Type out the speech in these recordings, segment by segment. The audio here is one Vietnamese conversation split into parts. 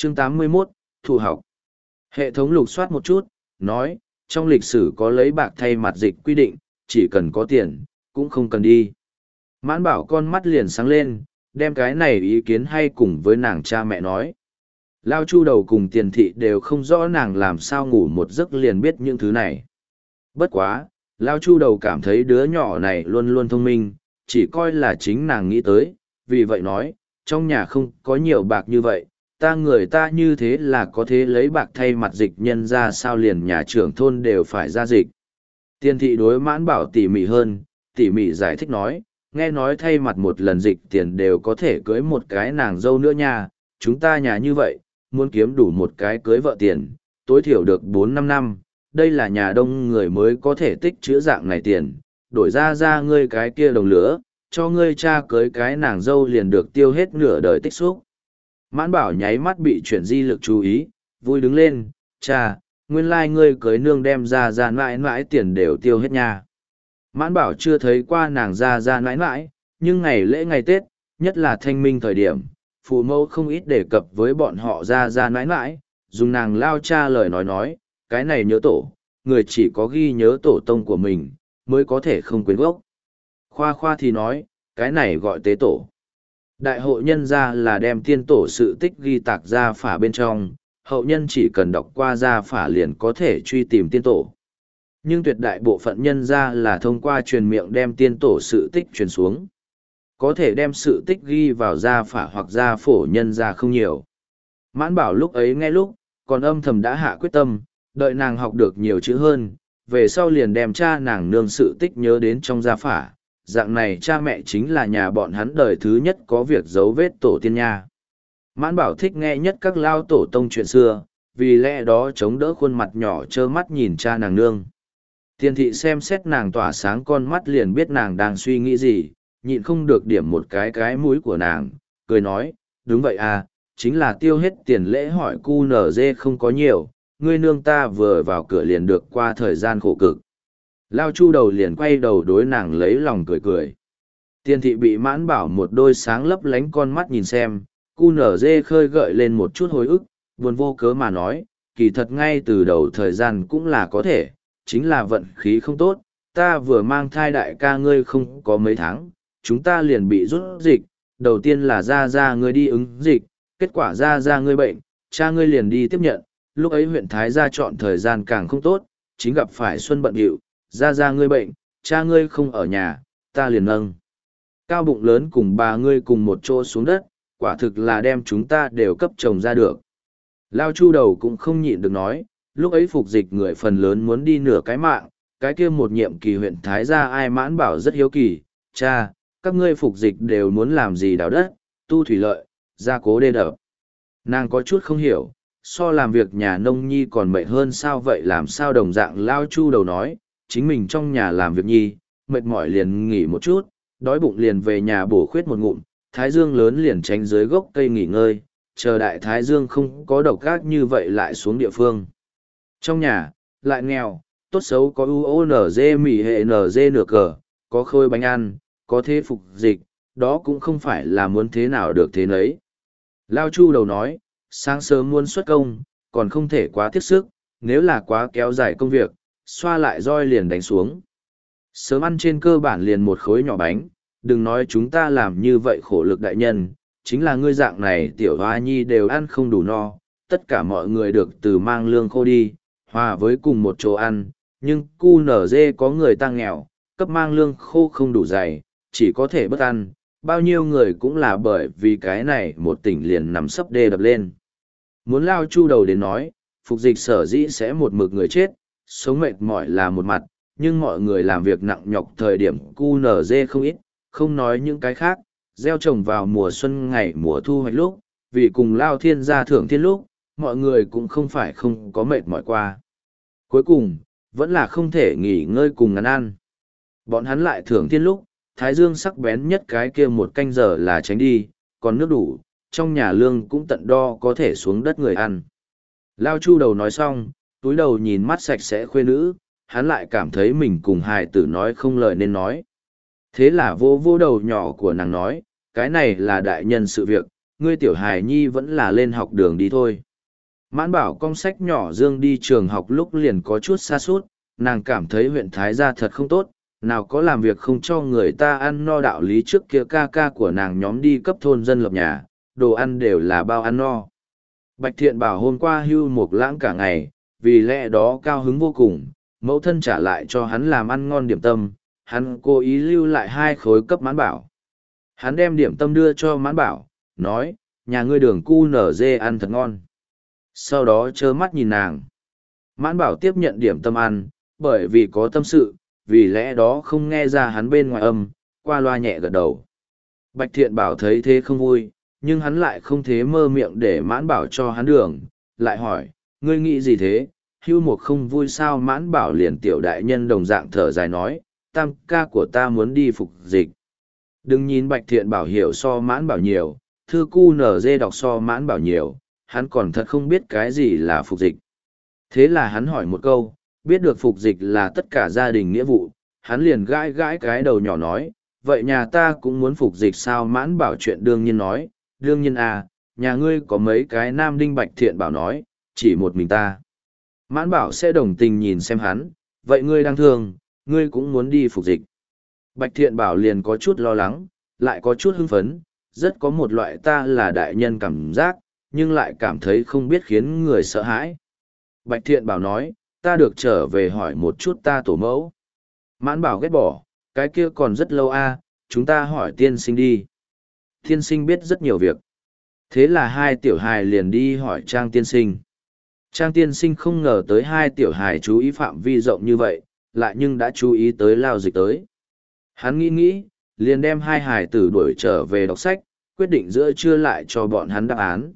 Chương 81, Thu học. Hệ thống lục soát một chút, nói, trong lịch sử có lấy bạc thay mặt dịch quy định, chỉ cần có tiền, cũng không cần đi. Mãn bảo con mắt liền sáng lên, đem cái này ý kiến hay cùng với nàng cha mẹ nói. Lao Chu đầu cùng Tiền thị đều không rõ nàng làm sao ngủ một giấc liền biết những thứ này. Bất quá, Lao Chu đầu cảm thấy đứa nhỏ này luôn luôn thông minh, chỉ coi là chính nàng nghĩ tới, vì vậy nói, trong nhà không có nhiều bạc như vậy, người ta như thế là có thế lấy bạc thay mặt dịch nhân ra sao liền nhà trưởng thôn đều phải ra dịch. Tiền thị đối mãn bảo tỉ mỉ hơn, tỉ mỉ giải thích nói, nghe nói thay mặt một lần dịch tiền đều có thể cưới một cái nàng dâu nữa nha, chúng ta nhà như vậy, muốn kiếm đủ một cái cưới vợ tiền, tối thiểu được 4-5 năm, đây là nhà đông người mới có thể tích chữa dạng này tiền, đổi ra ngươi cái kia đồng lửa, cho ngươi cha cưới cái nàng dâu liền được tiêu hết nửa đời tích xúc. Mãn bảo nháy mắt bị chuyển di lực chú ý, vui đứng lên, cha, nguyên lai ngươi cưới nương đem ra mãi mãi tiền đều tiêu hết nha. Mãn bảo chưa thấy qua nàng ra mãi mãi, nhưng ngày lễ ngày Tết, nhất là thanh minh thời điểm, phụ mẫu không ít đề cập với bọn họ ra mãi mãi, dùng nàng lao cha lời nói, cái này nhớ tổ, người chỉ có ghi nhớ tổ tông của mình, mới có thể không quên gốc. Khoa thì nói, cái này gọi tế tổ. Đại hội nhân gia là đem tiên tổ sự tích ghi tạc gia phả bên trong, hậu nhân chỉ cần đọc qua gia phả liền có thể truy tìm tiên tổ. Nhưng tuyệt đại bộ phận nhân gia là thông qua truyền miệng đem tiên tổ sự tích truyền xuống. Có thể đem sự tích ghi vào gia phả hoặc gia phổ nhân gia không nhiều. Mãn bảo lúc ấy nghe lúc, còn âm thầm đã hạ quyết tâm, đợi nàng học được nhiều chữ hơn, về sau liền đem cha nàng nương sự tích nhớ đến trong gia phả. Dạng này cha mẹ chính là nhà bọn hắn đời thứ nhất có việc giấu vết tổ tiên nha. Mãn bảo thích nghe nhất các lao tổ tông chuyện xưa, vì lẽ đó chống đỡ khuôn mặt nhỏ trơ mắt nhìn cha nàng nương. Tiền thị xem xét nàng tỏa sáng con mắt liền biết nàng đang suy nghĩ gì, nhịn không được điểm một cái mũi của nàng, cười nói, đúng vậy à, chính là tiêu hết tiền lễ hỏi cu nở dê không có nhiều, ngươi nương ta vừa vào cửa liền được qua thời gian khổ cực. Lao Chu đầu liền quay đầu đối nàng lấy lòng cười cười. Tiền thị bị mãn bảo một đôi sáng lấp lánh con mắt nhìn xem, cu nở dê khơi gợi lên một chút hồi ức, buồn vô cớ mà nói, kỳ thật ngay từ đầu thời gian cũng là có thể, chính là vận khí không tốt, ta vừa mang thai đại ca ngươi không có mấy tháng, chúng ta liền bị rút dịch, đầu tiên là ra ngươi đi ứng dịch, kết quả ra ngươi bệnh, cha ngươi liền đi tiếp nhận, lúc ấy huyện Thái gia chọn thời gian càng không tốt, chính gặp phải xuân bận rộn, ra ngươi bệnh, cha ngươi không ở nhà, ta liền nâng cao bụng lớn cùng bà ngươi cùng một chỗ xuống đất, quả thực là đem chúng ta đều cấp chồng ra được. Lao Chu đầu cũng không nhịn được nói, lúc ấy phục dịch người phần lớn muốn đi nửa cái mạng, cái kia một nhiệm kỳ huyện Thái gia ai mãn bảo rất hiếu kỳ, cha, các ngươi phục dịch đều muốn làm gì đào đất, tu thủy lợi, gia cố đê đập. Nàng có chút không hiểu, so làm việc nhà nông nhi còn mệt hơn sao vậy làm sao đồng dạng Lao Chu đầu nói, chính mình trong nhà làm việc nhi, mệt mỏi liền nghỉ một chút, đói bụng liền về nhà bổ khuyết một ngụm, thái dương lớn liền tránh dưới gốc cây nghỉ ngơi, chờ đại thái dương không có độc gác như vậy lại xuống địa phương. Trong nhà, lại nghèo, tốt xấu có UONZ mì hệ NG nửa cờ, có khôi bánh ăn, có thế phục dịch, đó cũng không phải là muốn thế nào được thế nấy. Lao Chu đầu nói, sáng sớm muốn xuất công, còn không thể quá thiết sức, nếu là quá kéo dài công việc, xoa lại roi liền đánh xuống. Sớm ăn trên cơ bản liền một khối nhỏ bánh, đừng nói chúng ta làm như vậy khổ lực đại nhân, chính là ngươi dạng này tiểu hoa nhi đều ăn không đủ no, tất cả mọi người được từ mang lương khô đi, hòa với cùng một chỗ ăn, nhưng cu nở dê có người ta nghèo, cấp mang lương khô không đủ dày, chỉ có thể bất ăn, bao nhiêu người cũng là bởi vì cái này một tỉnh liền nằm sấp đê đập lên. Muốn Lao Chu đầu đến nói, phục dịch sở dĩ sẽ một mực người chết, sống mệt mỏi là một mặt, nhưng mọi người làm việc nặng nhọc thời điểm QNZ không ít, không nói những cái khác, gieo trồng vào mùa xuân ngày mùa thu hoạch lúc, vì cùng Lao Thiên gia thưởng thiên lúc, mọi người cũng không phải không có mệt mỏi qua. Cuối cùng, vẫn là không thể nghỉ ngơi cùng ngắn ăn. Bọn hắn lại thưởng thiên lúc, thái dương sắc bén nhất cái kia một canh giờ là tránh đi, còn nước đủ, trong nhà lương cũng tận đo có thể xuống đất người ăn. Lao Chu đầu nói xong, túi đầu nhìn mắt sạch sẽ khuê nữ, hắn lại cảm thấy mình cùng hài tử nói không lời nên nói. Thế là vô đầu nhỏ của nàng nói, cái này là đại nhân sự việc, ngươi tiểu hài nhi vẫn là lên học đường đi thôi. Mãn bảo cong sách nhỏ dương đi trường học lúc liền có chút xa suốt, nàng cảm thấy huyện Thái Gia thật không tốt, nào có làm việc không cho người ta ăn no đạo lý trước kia ca ca của nàng nhóm đi cấp thôn dân lập nhà, đồ ăn đều là bao ăn no. Bạch Thiện Bảo hôm qua hưu một lãng cả ngày, vì lẽ đó cao hứng vô cùng, mẫu thân trả lại cho hắn làm ăn ngon điểm tâm, hắn cố ý lưu lại 2 khối cấp Mãn Bảo. Hắn đem điểm tâm đưa cho Mãn Bảo, nói, nhà ngươi đường cu nở dê ăn thật ngon. Sau đó trơ mắt nhìn nàng. Mãn Bảo tiếp nhận điểm tâm ăn, bởi vì có tâm sự, vì lẽ đó không nghe ra hắn bên ngoài âm, qua loa nhẹ gật đầu. Bạch Thiện Bảo thấy thế không vui, nhưng hắn lại không thế mơ miệng để Mãn Bảo cho hắn đường, lại hỏi, ngươi nghĩ gì thế, hưu một không vui sao? Mãn Bảo liền tiểu đại nhân đồng dạng thở dài nói, tam ca của ta muốn đi phục dịch. Đừng nhìn Bạch Thiện Bảo hiểu so Mãn Bảo nhiều, thư cu nở dê đọc so Mãn Bảo nhiều, hắn còn thật không biết cái gì là phục dịch. Thế là hắn hỏi một câu, biết được phục dịch là tất cả gia đình nghĩa vụ, hắn liền gãi gãi cái đầu nhỏ nói, vậy nhà ta cũng muốn phục dịch sao? Mãn Bảo chuyện đương nhiên nói, đương nhiên à, nhà ngươi có mấy cái nam đinh? Bạch Thiện Bảo nói, chỉ một mình ta. Mãn Bảo sẽ đồng tình nhìn xem hắn, vậy ngươi đang thương, ngươi cũng muốn đi phục dịch. Bạch Thiện Bảo liền có chút lo lắng, lại có chút hưng phấn, rất có một loại ta là đại nhân cảm giác, nhưng lại cảm thấy không biết khiến người sợ hãi. Bạch Thiện Bảo nói, ta được trở về hỏi một chút ta tổ mẫu. Mãn Bảo ghét bỏ, cái kia còn rất lâu a, chúng ta hỏi tiên sinh đi. Tiên sinh biết rất nhiều việc. Thế là 2 tiểu hài liền đi hỏi Trang tiên sinh. Trang tiên sinh không ngờ tới 2 tiểu hài chú ý phạm vi rộng như vậy, lại nhưng đã chú ý tới lao dịch tới. Hắn nghĩ, liền đem 2 hài tử đuổi trở về đọc sách, quyết định giữa trưa lại cho bọn hắn đáp án.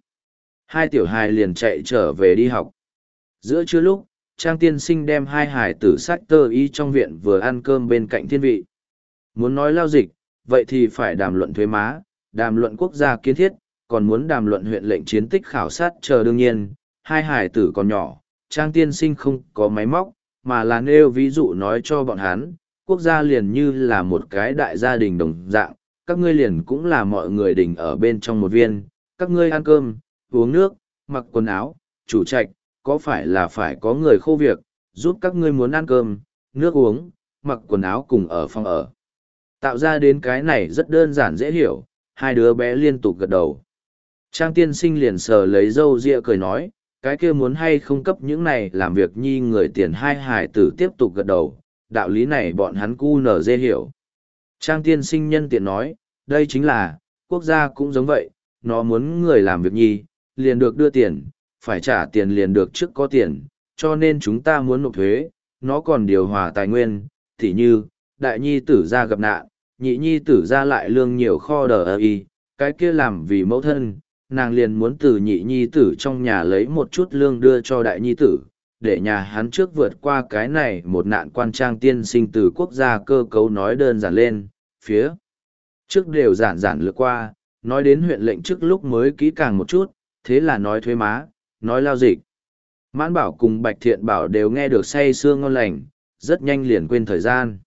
2 tiểu hài liền chạy trở về đi học. Giữa trưa lúc, Trang tiên sinh đem 2 hài tử sách tơ y trong viện vừa ăn cơm bên cạnh thiên vị. Muốn nói lao dịch, vậy thì phải đàm luận thuế má, đàm luận quốc gia kiến thiết, còn muốn đàm luận huyện lệnh chiến tích khảo sát chờ. Đương nhiên, 2 hài tử còn nhỏ, Trang tiên sinh không có máy móc, mà là nêu ví dụ nói cho bọn hắn, quốc gia liền như là một cái đại gia đình đồng dạng, các ngươi liền cũng là mọi người đình ở bên trong một viên, các ngươi ăn cơm, uống nước, mặc quần áo, chủ trạch, có phải có người khô việc, giúp các ngươi muốn ăn cơm, nước uống, mặc quần áo cùng ở phòng ở. Tạo ra đến cái này rất đơn giản dễ hiểu, 2 đứa bé liên tục gật đầu. Trang tiên sinh liền sờ lấy râu ria cười nói, cái kia muốn hay không cấp những này làm việc nhi người tiền. 2 hài tử tiếp tục gật đầu, đạo lý này bọn hắn cu nở dê hiểu. Trang tiên sinh nhân tiện nói, đây chính là, quốc gia cũng giống vậy, nó muốn người làm việc nhi, liền được đưa tiền, phải trả tiền liền được trước có tiền, cho nên chúng ta muốn nộp thuế, nó còn điều hòa tài nguyên, tỉ như, đại nhi tử ra gặp nạn, nhị nhi tử ra lại lương nhiều kho đờ y, cái kia làm vì mẫu thân, nàng liền muốn từ nhị nhi tử trong nhà lấy một chút lương đưa cho đại nhi tử, để nhà hắn trước vượt qua cái này một nạn quan. Trang tiên sinh từ quốc gia cơ cấu nói đơn giản lên, phía trước đều giản lược qua, nói đến huyện lệnh trước lúc mới kỹ càng một chút, thế là nói thuế má, nói lao dịch. Mãn Bảo cùng Bạch Thiện Bảo đều nghe được say sưa ngon lành, rất nhanh liền quên thời gian.